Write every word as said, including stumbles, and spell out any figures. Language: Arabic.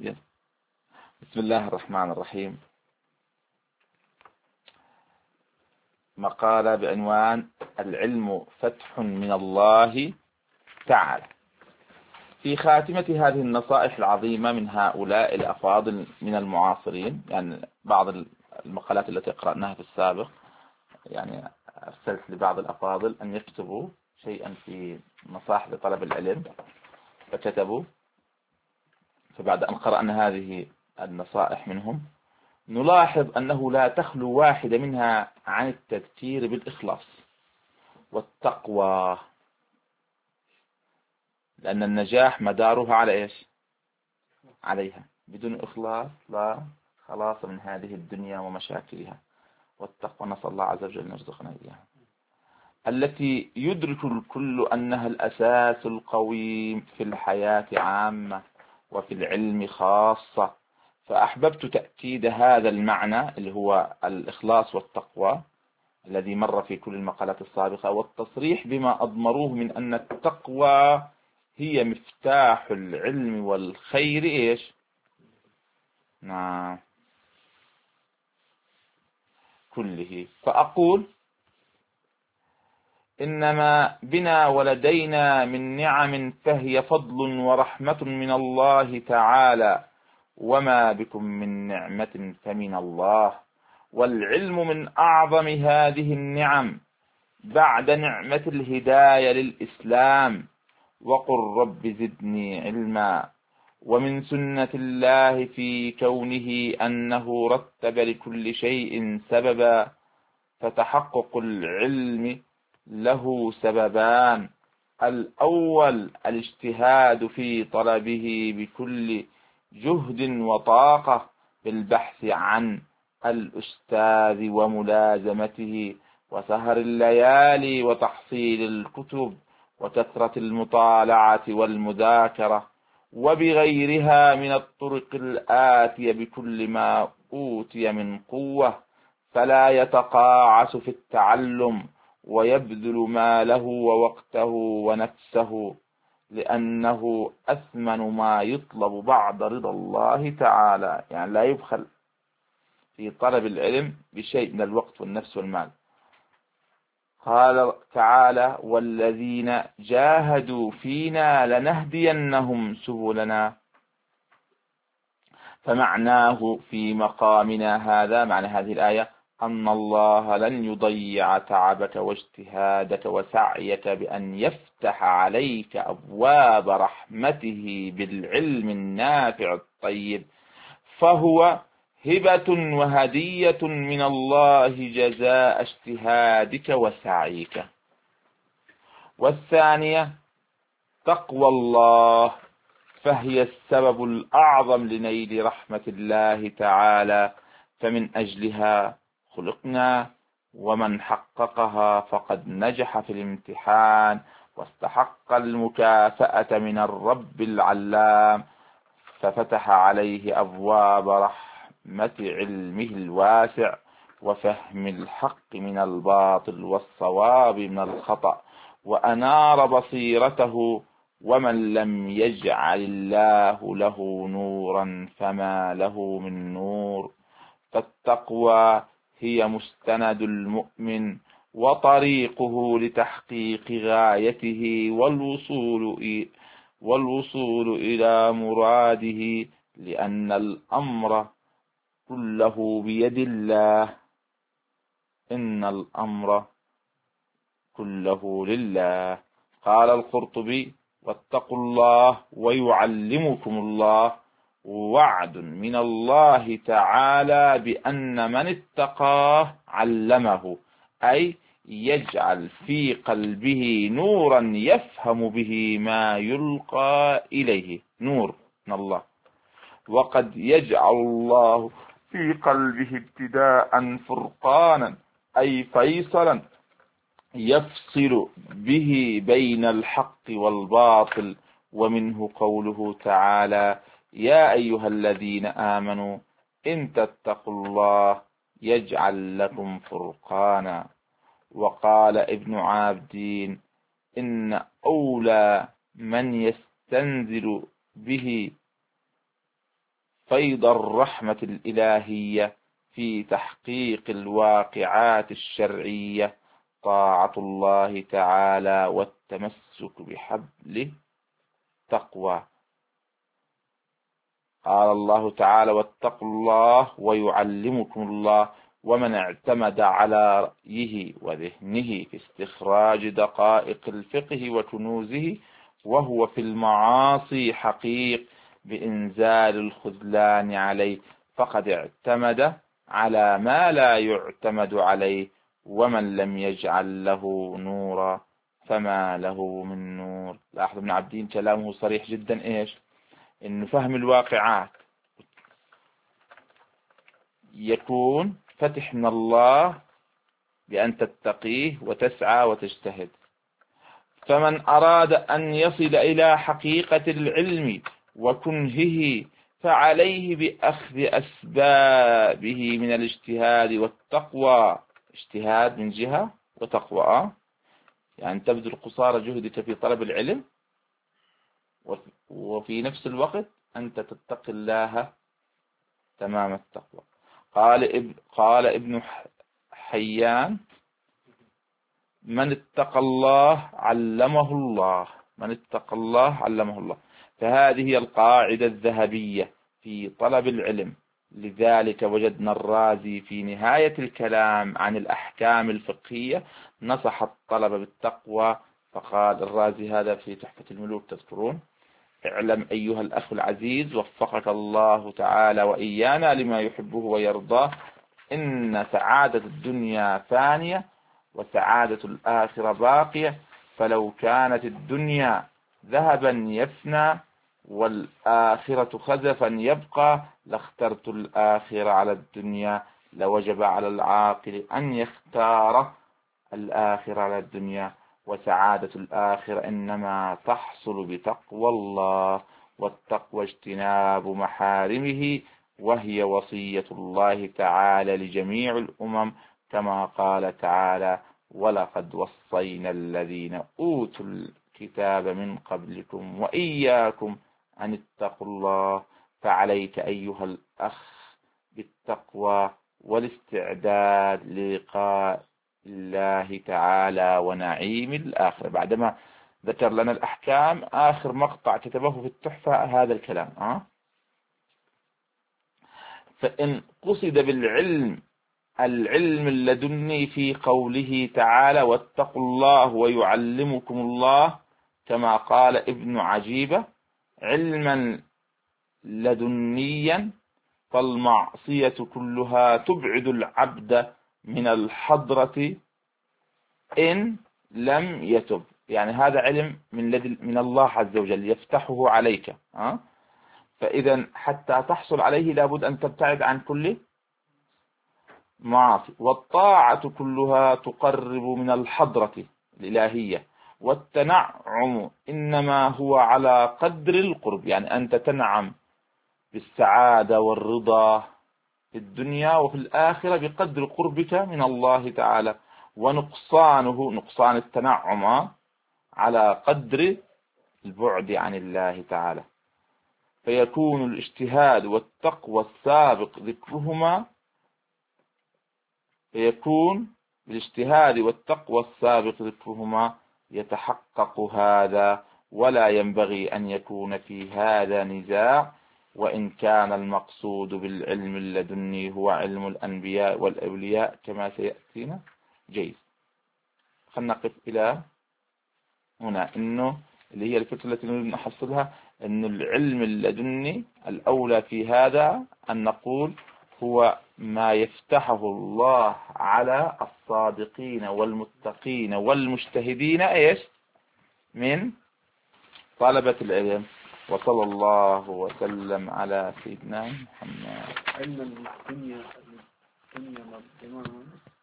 بسم الله الرحمن الرحيم. مقالة بعنوان العلم فتح من الله تعالى. في خاتمة هذه النصائح العظيمة من هؤلاء الأفاضل من المعاصرين، يعني بعض المقالات التي قرأناها في السابق، يعني أرسلت لبعض الأفاضل أن يكتبوا شيئا في نصائح لطلب العلم فكتبوا، فبعد أن قرأنا هذه النصائح منهم نلاحظ أنه لا تخلو واحدة منها عن التذكير بالإخلاص والتقوى، لأن النجاح مدارها على إيش؟ عليها. بدون إخلاص لا خلاص من هذه الدنيا ومشاكلها. والتقوى نسأل الله عز وجل أن يرزقنا إياها، التي يدرك الكل أنها الأساس القويم في الحياة عامة وفي العلم خاصة. فأحببت تأكيد هذا المعنى اللي هو الإخلاص والتقوى الذي مر في كل المقالات السابقة، والتصريح بما أضمروه من أن التقوى هي مفتاح العلم والخير إيش؟ نعم كله. فأقول إنما بنا ولدينا من نعم فهي فضل ورحمة من الله تعالى، وما بكم من نعمة فمن الله. والعلم من أعظم هذه النعم بعد نعمة الهداية للإسلام. وقل رب زدني علما. ومن سنة الله في كونه أنه رتب لكل شيء سببا، فتحقق العلم له سببان: الأول الاجتهاد في طلبه بكل جهد وطاقة بالبحث عن الأستاذ وملازمته وسهر الليالي وتحصيل الكتب وكثرة المطالعة والمذاكرة، وبغيرها من الطرق الآتية بكل ما أوتي من قوة، فلا يتقاعس في التعلم ويبذل ماله ووقته ونفسه، لأنه أثمن ما يطلب بعد رضا الله تعالى. يعني لا يبخل في طلب العلم بشيء من الوقت والنفس والمال. قال تعالى: والذين جاهدوا فينا لنهدينهم سبلنا. فمعناه في مقامنا هذا، معنى هذه الآية، أن الله لن يضيع تعبك واجتهادك وسعيك بأن يفتح عليك أبواب رحمته بالعلم النافع الطيب، فهو هبة وهدية من الله جزاء اجتهادك وسعيك. والثانية تقوى الله، فهي السبب الأعظم لنيل رحمة الله تعالى، فمن أجلها خلقنا، ومن حققها فقد نجح في الامتحان واستحق المكافأة من الرب العلام، ففتح عليه أبواب رحمة علمه الواسع وفهم الحق من الباطل والصواب من الخطأ، وأنار بصيرته. ومن لم يجعل الله له نورا فما له من نور. فالتقوى هي مستند المؤمن وطريقه لتحقيق غايته والوصول والوصول إلى مراده، لأن الأمر كله بيد الله. إن الأمر كله لله. قال القرطبي: واتقوا الله ويعلمكم الله، وعد من الله تعالى بأن من اتقاه علمه، أي يجعل في قلبه نورا يفهم به ما يلقى إليه. نور من الله. وقد يجعل الله في قلبه ابتداء فرقانا، أي فيصلا يفصل به بين الحق والباطل. ومنه قوله تعالى: يا أيها الذين آمنوا إن تتقوا الله يجعل لكم فرقانا. وقال ابن عابدين: إن أولى من يستنزل به فيض الرحمة الإلهية في تحقيق الواقعات الشرعية طاعة الله تعالى والتمسك بحبل التقوى. قال الله تعالى: واتقوا الله ويعلمكم الله. ومن اعتمد على رأيه وذهنه في استخراج دقائق الفقه وكنوزه وهو في المعاصي حقيق بإنزال الخذلان عليه فقد اعتمد على ما لا يعتمد عليه. ومن لم يجعل له نورا فما له من نور. لاحظ ابن عابدين كلامه صريح جدا، ايش؟ انه فهم الواقعات يكون فتح من الله بأن تتقيه وتسعى وتجتهد. فمن أراد أن يصل إلى حقيقة العلم وكنهه فعليه بأخذ أسبابه من الاجتهاد والتقوى. اجتهاد من جهة وتقوى، يعني تبذل قصارى جهدك في طلب العلم، وفي نفس الوقت أنت تتقي الله تمام التقوى. قال ابن, قال ابن حيان: من اتقى الله علمه الله. من اتقى الله علمه الله. فهذه هي القاعدة الذهبية في طلب العلم. لذلك وجدنا الرازي في نهاية الكلام عن الأحكام الفقهية نصح الطلبة بالتقوى، فقال الرازي هذا في تحفة الملوك تذكرون: اعلم أيها الأخ العزيز وفقك الله تعالى وإيانا لما يحبه ويرضاه إن سعادة الدنيا فانية وسعادة الآخرة باقية، فلو كانت الدنيا ذهبا يفنى والآخرة خزفا يبقى لاخترت الآخرة على الدنيا. لوجب على العاقل أن يختار الآخرة على الدنيا. وسعادة الآخرة إنما تحصل بتقوى الله، والتقوى اجتناب محارمه، وهي وصية الله تعالى لجميع الأمم كما قال تعالى: ولقد وصينا الذين أوتوا الكتاب من قبلكم وإياكم أن اتقوا الله. فعليك أيها الأخ بالتقوى والاستعداد للقاء الله تعالى ونعيم الآخرة. بعدما ذكر لنا الأحكام آخر مقطع كتبه في التحفة هذا الكلام. أه؟ فإن قصد بالعلم العلم اللدني في قوله تعالى: واتقوا الله ويعلمكم الله، كما قال ابن عجيبة: علما لدنيا، فالمعصية كلها تبعد العبد من الحضرة إن لم يتب. يعني هذا علم من لدن من الله عز وجل يفتحه عليك. أه؟ فإذا حتى تحصل عليه لابد أن تبتعد عن كل معاصي. والطاعة كلها تقرب من الحضرة الإلهية، والتنعم إنما هو على قدر القرب. يعني أنت تنعم بالسعادة والرضا في الدنيا وفي الآخرة بقدر قربك من الله تعالى، ونقصانه نقصان التنعم على قدر البعد عن الله تعالى. فيكون الاجتهاد والتقوى السابق ذكرهما فيكون بالاجتهاد والتقوى السابق ذكرهما يتحقق هذا، ولا ينبغي أن يكون في هذا نزاع. وإن كان المقصود بالعلم اللدني هو علم الأنبياء والأولياء كما سيأتينا. جيد، خلنا نقف إلى هنا. إنه اللي هي الفكرة التي نريد نحصلها، إن العلم اللدني الأولى في هذا أن نقول هو ما يفتحه الله على الصادقين والمتقين والمجتهدين إيش من طلبة العلم. وصلى الله وسلم على سيدنا محمد. علم الدنيا الدنيا